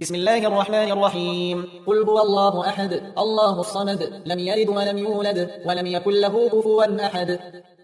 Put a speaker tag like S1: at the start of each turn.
S1: بسم الله الرحمن الرحيم قل هو الله أحد الله الصمد لم يلد ولم يولد ولم يكن له كفوا أحد